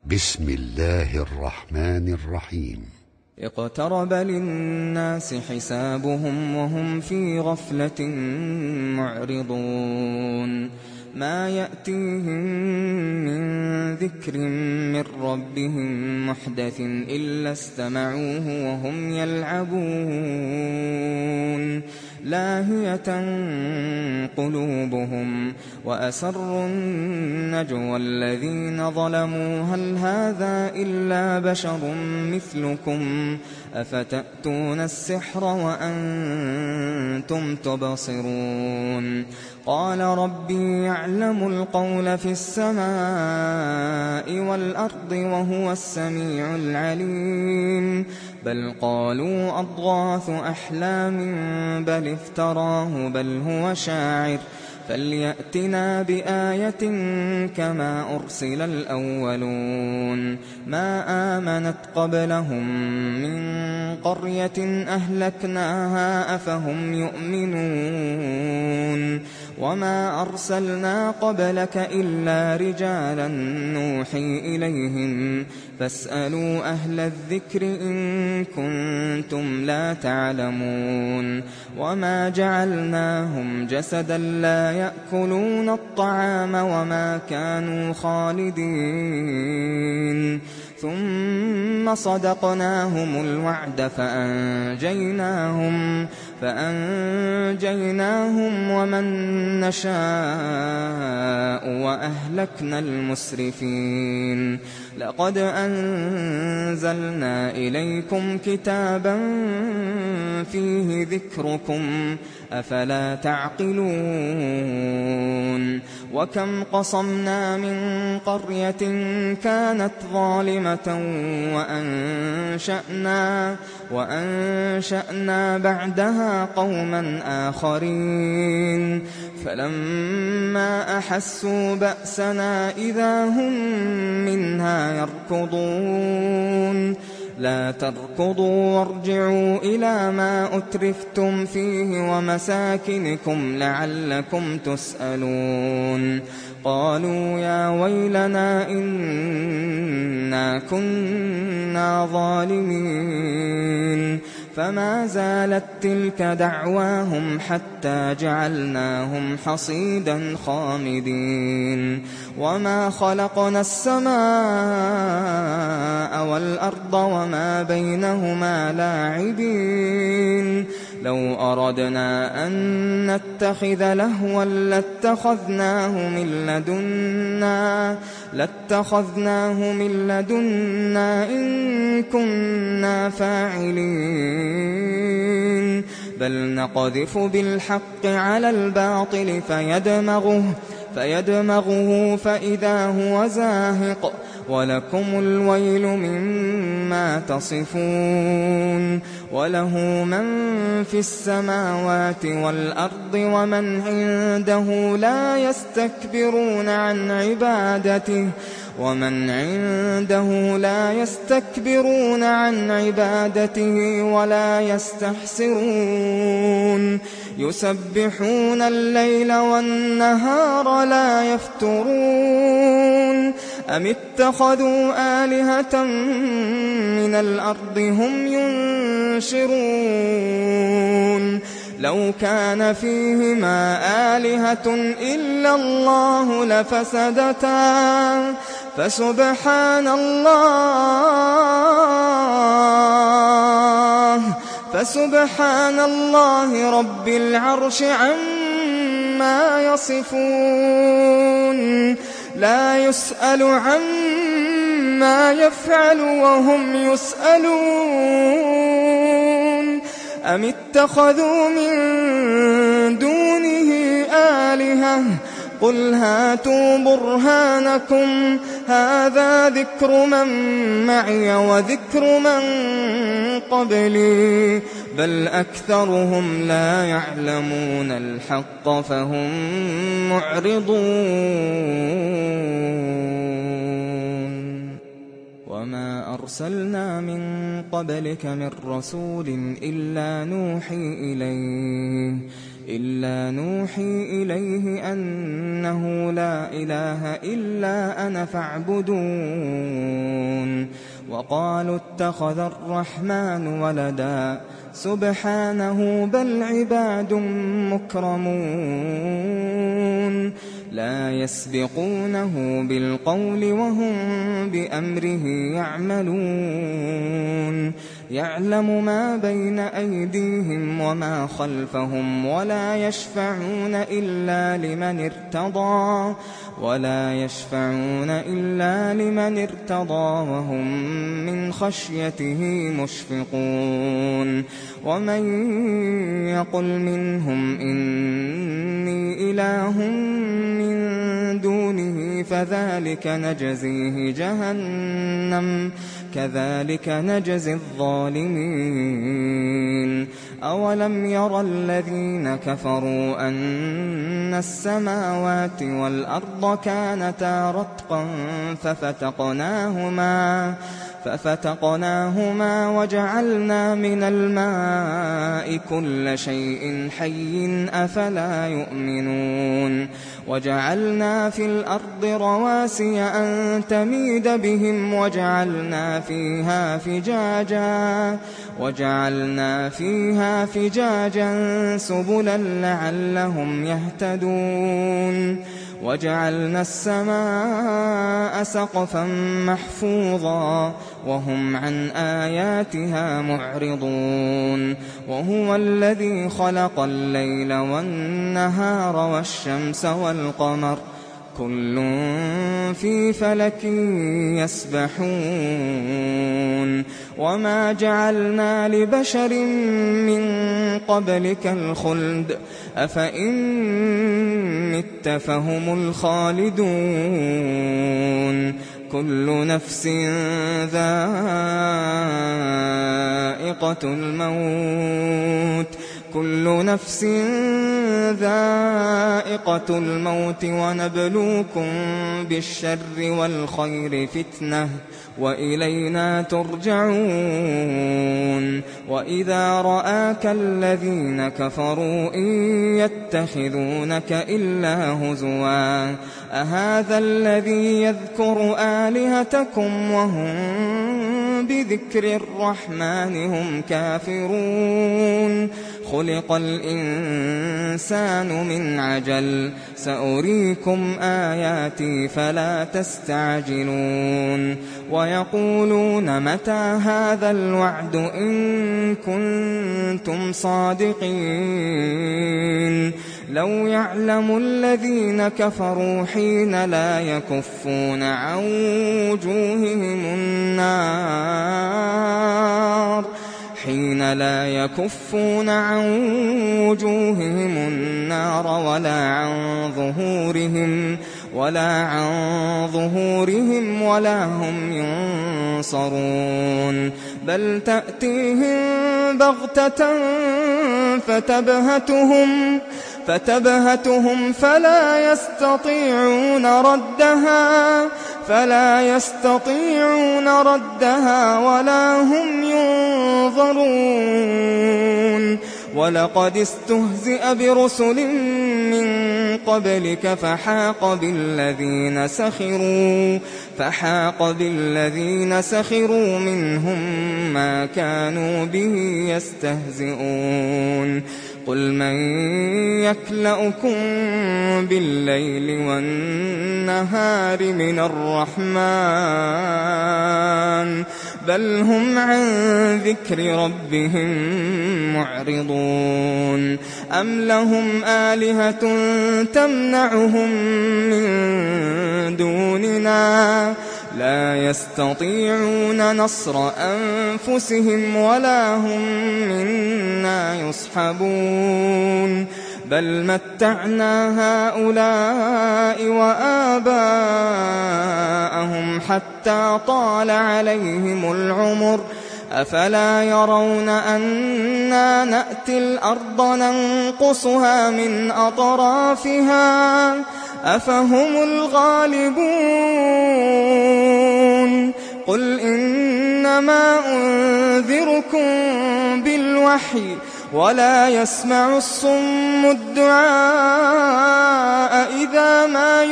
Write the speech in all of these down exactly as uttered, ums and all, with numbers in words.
بسم الله الرحمن الرحيم. اقترب للناس حسابهم وهم في غفلة معرضون ما يأتيهم من ذكر من ربهم محدث إلا استمعوه وهم يلعبون لاهية قلوبهم وأسروا النجوى الذين ظلموا هل هذا إلا بشر مثلكم أفتأتون السحر وأنتم تبصرون قال ربي يعلم القول في السماء والأرض وهو السميع العليم بل قالوا أضغاث أحلام بل افتراه بل هو شاعر فليأتنا بآية كما أرسل الأولون ما آمنت قبلهم من قرية أهلكناها أفهم يؤمنون وما أرسلنا قبلك إلا رجالا نوحي إليهم فاسألوا أهل الذكر إن كنتم لا تعلمون وما جعلناهم جسدا لا يأكلون الطعام وما كانوا خالدين ثم صدقناهم الوعد فأنجيناهم فأنجيناهم ومن نشاء وأهلكنا المسرفين لقد أنزلنا إليكم كتابا فيه ذكركم أفلا تعقلون وكم قصمنا من قرية كانت ظالمة وأنشأنا, وأنشأنا بعدها قوما آخرين فلما أحسوا بأسنا إذا هم منها يركضون لا تركضوا وارجعوا إلى ما أترفتم فيه ومساكنكم لعلكم تسألون قالوا يا ويلنا إنا كنا ظالمين فما زالت تلك دعواهم حتى جعلناهم حصيدا خامدين وما خلقنا السماء والأرض وما بينهما لاعبين لو أردنا أن نتخذ لهوا لاتخذناه من لدنا لاتخذناه من لدنا إن كنا فاعلين بل نقذف بالحق على الباطل فيدمغه فيدمغه فإذا هو زاهق ولكم الويل مما تصفون وله من في السماوات والأرض ومن عنده لا يستكبرون عن عبادته ومن عنده لا يستكبرون عن عبادته ولا يستحسرون يسبحون الليل والنهار لا يفترون أم اتخذوا آلهة من الأرض هم ينشرون لو كان فيهما آلهة إلا الله لفسدتا فسبحان الله فسبحان الله رب العرش عما يصفون لا يسأل عما يفعل وهم يسألون أم اتخذوا من دونه آلهة قل هاتوا برهانكم هذا ذكر من معي وذكر من قبلي بل أكثرهم لا يعلمون الحق فهم معرضون وما أرسلنا من قبلك من رسول إلا نوحي إليه إلا نوحي إليه أنه لا إله إلا أنا فاعبدون وقالوا اتخذ الرحمن ولدا سبحانه بل عباد مكرمون لا يسبقونه بالقول وهم بأمره يعملون يعلم ما بين أيديهم وما خلفهم ولا يشفعون إلا لمن ارتضى ولا يشفعون إلا لمن ارتضى وهم من خشيته مشفقون ومن يقل منهم إني إله من دونه فذلك نجزيه جهنم كذلك نجزي الظالمين أولم يرى الذين كفروا أن السماوات والأرض كانتا رتقا ففتقناهما ففتقناهما وجعلنا من الماء كل شيء حي أفلا يؤمنون وجعلنا في الأرض رواسي أن تميد بهم وجعلنا فيها فجاجا وجعلنا فيها فجاجا سبلا لعلهم يهتدون وجعلنا السماء سقفا محفوظا وهم عن آياتها معرضون وهو الذي خلق الليل والنهار والشمس والقمر كل في فلك يسبحون وما جعلنا لبشر من قبلك الخلد أفإن مت فهم الخالدون كل نفس ذائقة الموت كل نفس ذائقة الموت ونبلوكم بالشر والخير فتنة وإلينا ترجعون وإذا رآك الذين كفروا إن يتخذونك إلا هزوا أهذا الذي يذكر آلهتكم وهم بذكر الرحمن هم كافرون خلق الإنسان من عجل سأريكم آياتي فلا تستعجلون ويقولون متى هذا الوعد إن كنتم صادقين لو يعلم الذين كفروا حين لا يكفون عن وجوههم النار حين لا يكفون عن وجوههم النار ولا عن ظهورهم ولا عن ظهورهم ولا هم ينصرون بل تأتيهم بغتة فتبهتهم فتبهتهم فلا يستطيعون ردها فلا يستطيعون ردها ولا هم ينظرون ولقد استهزئ برسل من قبلك فحاق بالذين سخروا فحاق بالذين سخروا منهم ما كانوا به يستهزئون قل من يكلؤكم بالليل والنهار من الرحمن بل هم عن ذكر ربهم معرضون أم لهم آلهة تمنعهم من دوننا لا يستطيعون نصر أنفسهم ولا هم منا يصحبون بل متعنا هؤلاء وآباءهم حتى طال عليهم العمر أفلا يرون أنا نأتي الأرض ننقصها من أطرافها أفهم الغالبون قل إنما أنذركم بالوحي ولا يسمع الصم الدعاء إذا ما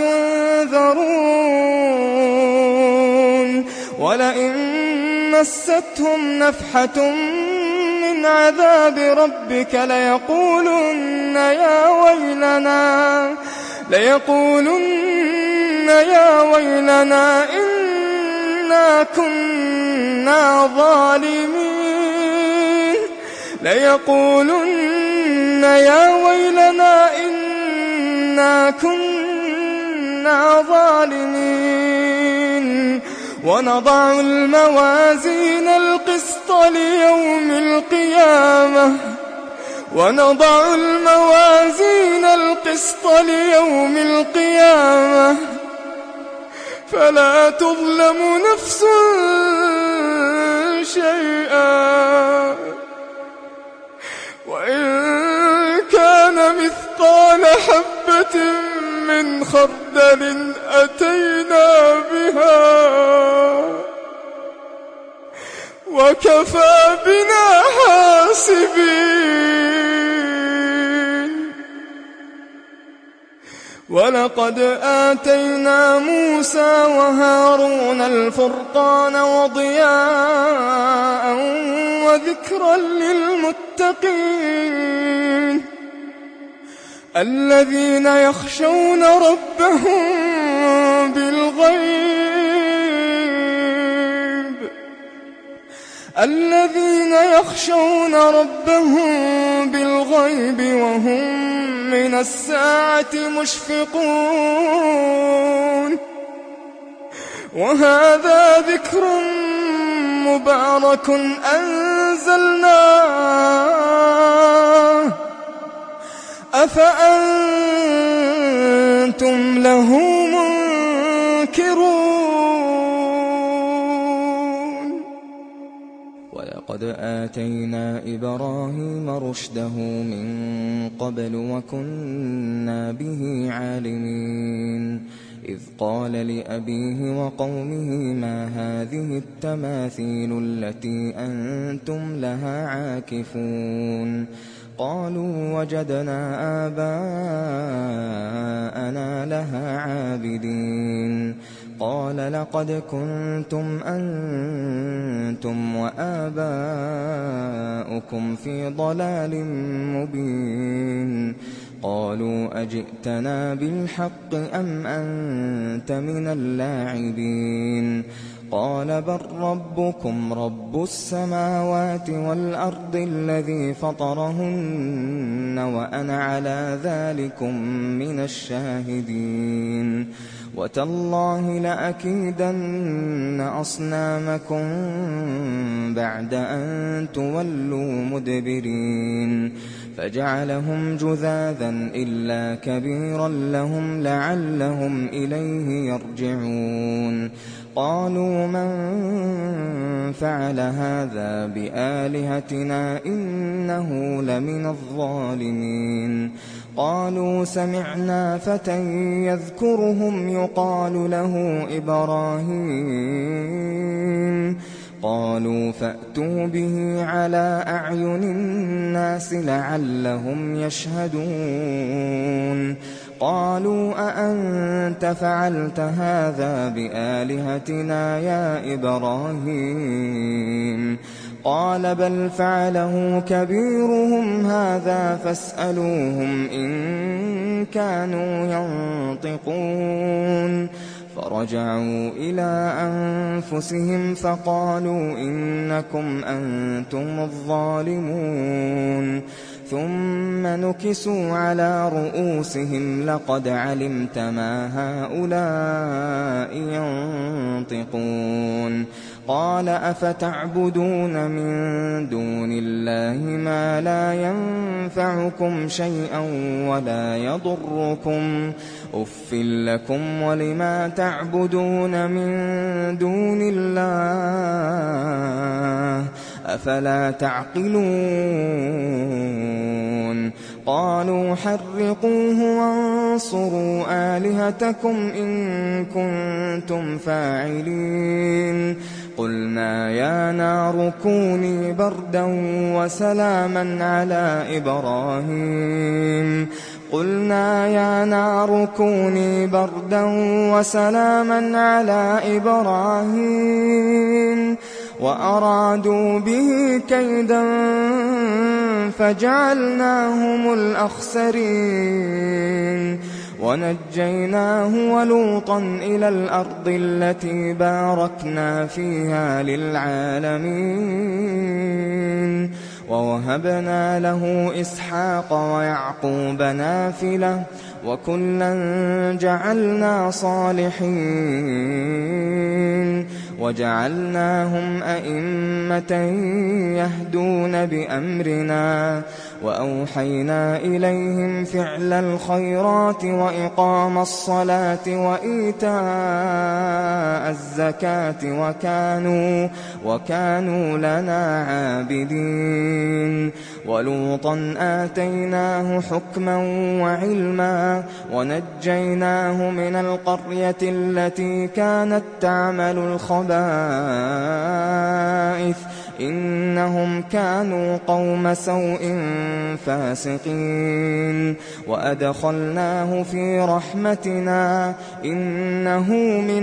ينذرون ولئن مستهم نفحة من عذاب ربك ليقولن يا ويلنا ليقولن يا ويلنا إنا كنا ظالمين ليقولن يا ويلنا إنا كنا ظالمين ونضع الموازين القسط ليوم القيامة ونضع الموازين القسط ليوم القيامة فلا تظلم نفس شيئا وإن كان مثقال حبة من خردل أتينا بها وكفى بنا حاسبين ولقد آتينا موسى وهارون الفرقان وضياء وذكرا للمتقين الذين يخشون ربهم بالغيب الذين يخشون ربهم بالغيب وهم من الساعة مشفقون وهذا ذكر مبارك أنزلناه أفأنتم له منكرون ولقد آتينا إبراهيم رشده من قبل وكنا به عالمين إذ قال لأبيه وقومه ما هذه التماثيل التي أنتم لها عاكفون قالوا وجدنا آباءنا لها عابدين قال لقد كنتم أنتم وآباؤكم في ضلال مبين قالوا أجئتنا بالحق أم أنت من اللاعبين قال بل ربكم رب السماوات والأرض الذي فطرهن وأنا على ذلكم من الشاهدين وتالله لأكيدن أصنامكم بعد أن تولوا مدبرين فجعلهم جذاذا إلا كبيرا لهم لعلهم إليه يرجعون قالوا من فعل هذا بآلهتنا إنه لمن الظالمين قالوا سمعنا فتى يذكرهم يقال له إبراهيم قالوا فأتوا به على أعين الناس لعلهم يشهدون قالوا أأنت فعلت هذا بآلهتنا يا إبراهيم قال بل فعله كبيرهم هذا فاسألوهم إن كانوا ينطقون فرجعوا إلى أنفسهم فقالوا إنكم أنتم الظالمون ثم نكسوا على رؤوسهم لقد علمت ما هؤلاء ينطقون قال أفتعبدون من دون الله ما لا ينفعكم شيئا ولا يضركم أف لكم ولما تعبدون من دون الله أفلا تعقلون قالوا حرقوه وانصروا آلهتكم إن كنتم فاعلين قلنا يا يا نار كوني بردا وسلاما على إبراهيم قلنا يا نار كوني بردا وسلاما على إبراهيم وأرادوا به كيدا فجعلناهم الأخسرين ونجيناه ولوطا إلى الأرض التي باركنا فيها للعالمين ووهبنا له إسحاق ويعقوب نافلة وكلا جعلنا صالحين وجعلناهم أئمة يهدون بأمرنا وأوحينا إليهم فعل الخيرات وإقام الصلاة وإيتاء الزكاة وكانوا, وكانوا لنا عابدين ولوطا آتيناه حكما وعلما ونجيناه من القرية التي كانت تعمل الخبائث إنهم كانوا قوم سوء فاسقين وأدخلناه في رحمتنا إنه من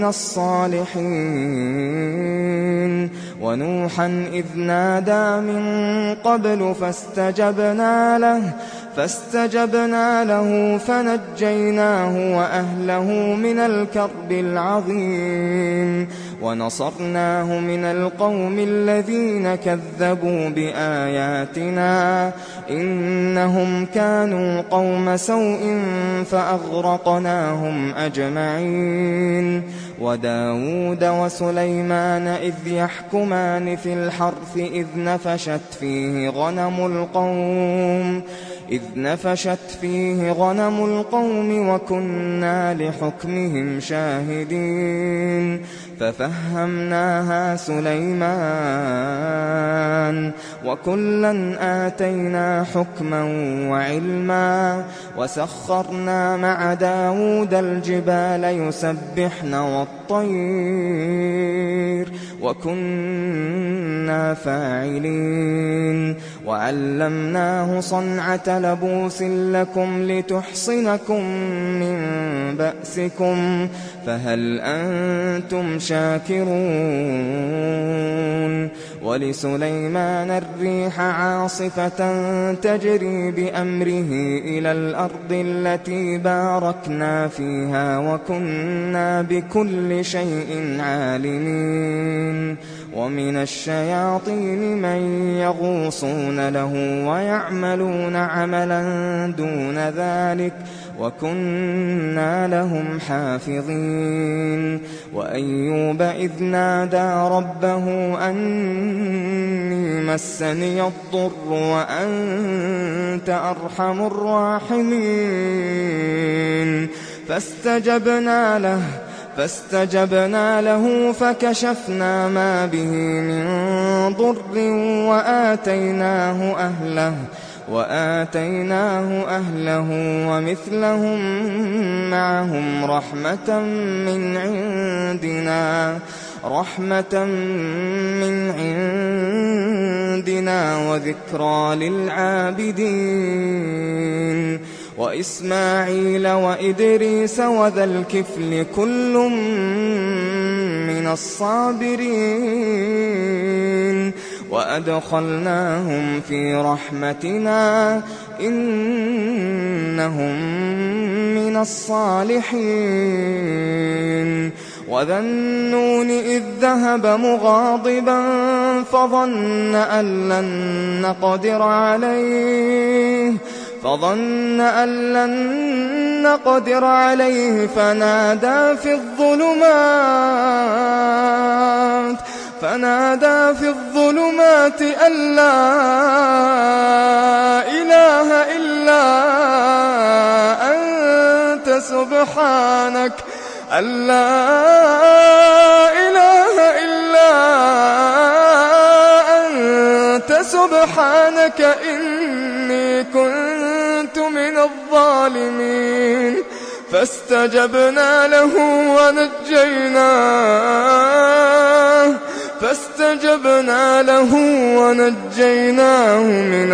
الصالحين ونوحا إذ نادى من قبل فاستجبنا له فاستجبنا له فنجيناه وأهله من الكرب العظيم ونصرناه من القوم الذين كذبوا بآياتنا إنهم كانوا قوم سوء فأغرقناهم أجمعين وداود وسليمان إذ يحكمان في الحرث إذ نفشت فيه غنم القوم إذ نفشت فيه غنم القوم وكنا لحكمهم شاهدين ففهمناها سليمان وكلا آتينا حكما وعلما وسخرنا مع داود الجبال يسبحن والطير وكنا فاعلين وعلمناه صنعة لبوس لكم لتحصنكم من بأسكم فهل أنتم شاكرون ولسليمان الريح عاصفة تجري بأمره إلى الأرض التي باركنا فيها وكنا بكل شيء عالمين ومن الشياطين من يغوصون له ويعملون عملا دون ذلك وكنا لهم حافظين وأيوب إذ نادى ربه أني مسني الضر وأنت أرحم الراحمين فاستجبنا له فاستجبنا له فكشفنا ما به من ضر وآتيناه أهله وآتيناه أهله ومثلهم معهم رحمة من عندنا رحمة من عندنا وذكرى للعابدين وإسماعيل وإدريس وذا الكفل كل من الصابرين وأدخلناهم في رحمتنا إنهم من الصالحين وذا النون إذ ذهب مغاضبا فظن أن لن نقدر عليه فظن أن لن نقدر عليه فنادى في الظلمات فنادى في الظلمات أن لا إله إلا أنت سبحانك أن لا إله إلا أنت سبحانك إني كنت من الظالمين فاستجبنا له ونجيناه فاستجبنا له ونجيناه من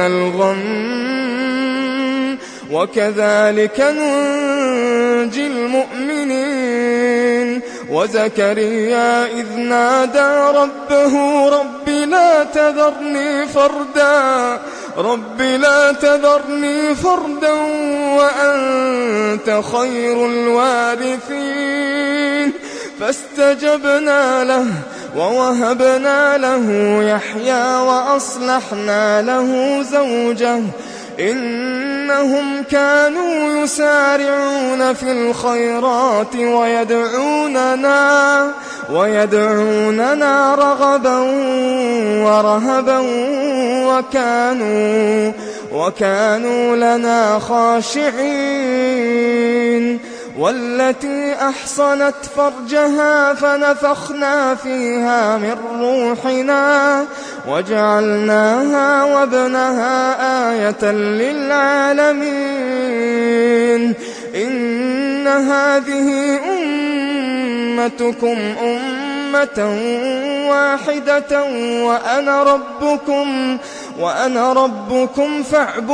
الغم وكذلك ننجي المؤمنين وزكريا إذ نادى ربه رب لا تذرني فردا رب لا تذرني فردا وأنت خير الوارثين فاستجبنا له ووهبنا له يحيى وأصلحنا له زوجه إنهم كانوا يسارعون في الخيرات ويدعوننا ويدعوننا رغبا ورهبا وكانوا وكانوا لنا خاشعين والتي أحصنت فرجها فنفخنا فيها من روحنا وجعلناها وابنها آية للعالمين إن هذه أمتكم أمة واحدة وأنا ربكم وأنا ربكم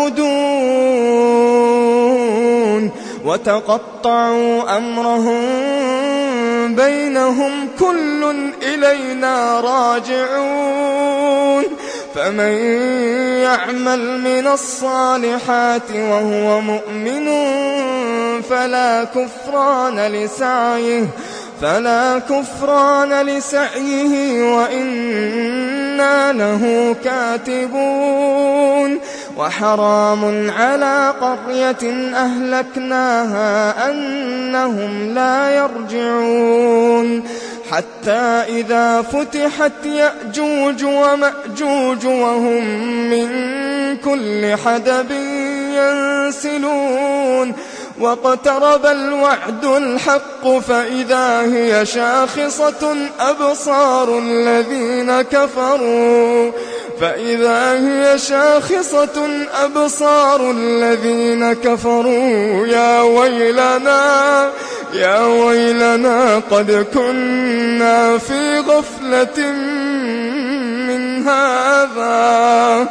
فاعبدون وتقطعوا أمرهم بينهم كل إلينا راجعون فمن يعمل من الصالحات وهو مؤمن فلا كفران لسعيه فلا كفران لسعيه وإنا له كاتبون وحرام على قرية أهلكناها أنهم لا يرجعون حتى إذا فتحت يأجوج ومأجوج وهم من كل حدب ينسلون واقترب الوعد الحق فإذا هي شاخصة أبصار الذين كفروا فإذا هي شاخصة أبصار الذين كفروا يا ويلنا يا ويلنا قد كنا في غفلة من هذا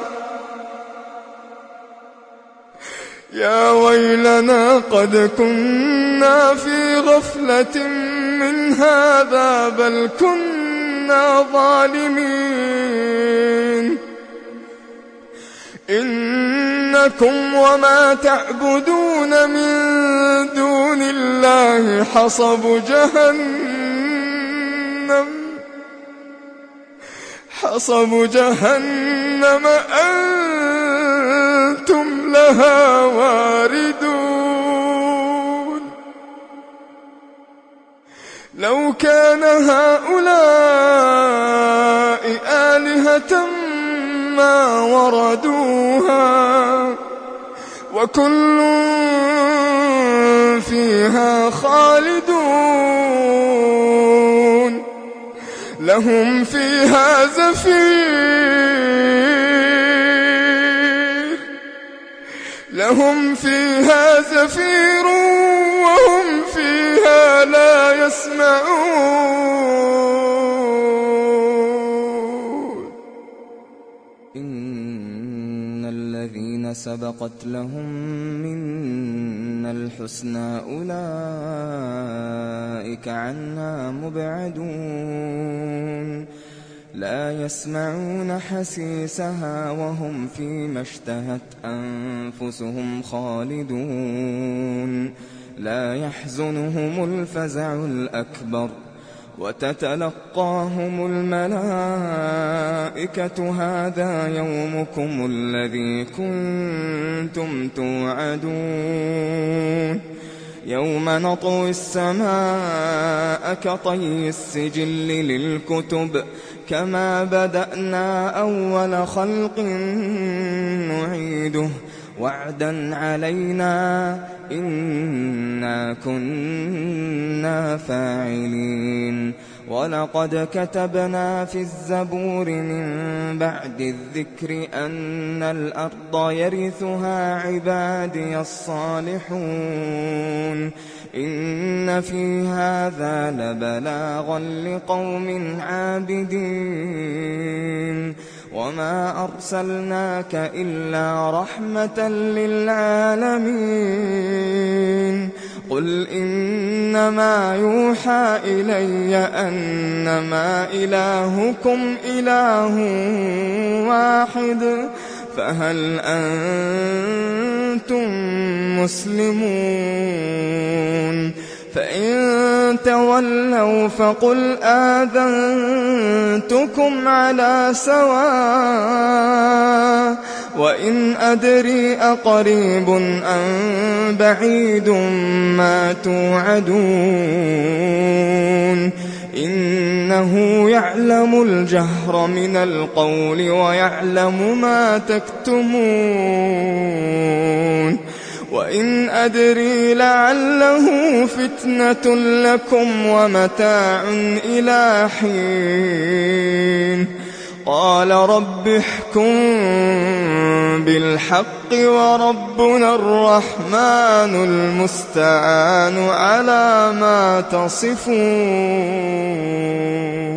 يا ويلنا قد كنا في غفلة من هذا بل كنا ظالمين إنكم وما تعبدون من دون الله حصب جهنم حصب جهنم أنتم لها واردون لو كان هؤلاء آلهة ما وردوها وكل فيها خالدون لهم فيها زفير لهم فيها زفير وهم فيها لا يسمعون إن الذين سبقت لهم منا الحسنى أولئك عنها مبعدون لا يسمعون حسيسها وهم فيما اشتهت أنفسهم خالدون لا يحزنهم الفزع الأكبر وتتلقاهم الملائكة هذا يومكم الذي كنتم توعدون يوم نطوي السماء كطي السجل للكتب كما بدأنا أول خلق نعيده وعدا علينا إنا كنا فاعلين ولقد كتبنا في الزبور من بعد الذكر أن الأرض يرثها عبادي الصالحون إن في هذا لبلاغا لقوم عابدين وما أرسلناك إلا رحمة للعالمين قل إنما يوحى إلي أنما إلهكم إله واحد فهل أنتم مسلمون فإن تولوا فقل آذنتكم على سواء وإن أدري أقريب أم بعيد ما توعدون إنه يعلم الجهر من القول ويعلم ما تكتمون وإن أدري لعله فتنة لكم ومتاع إلى حين قال رب احكم بالحق وربنا الرحمن المستعان على ما تصفون.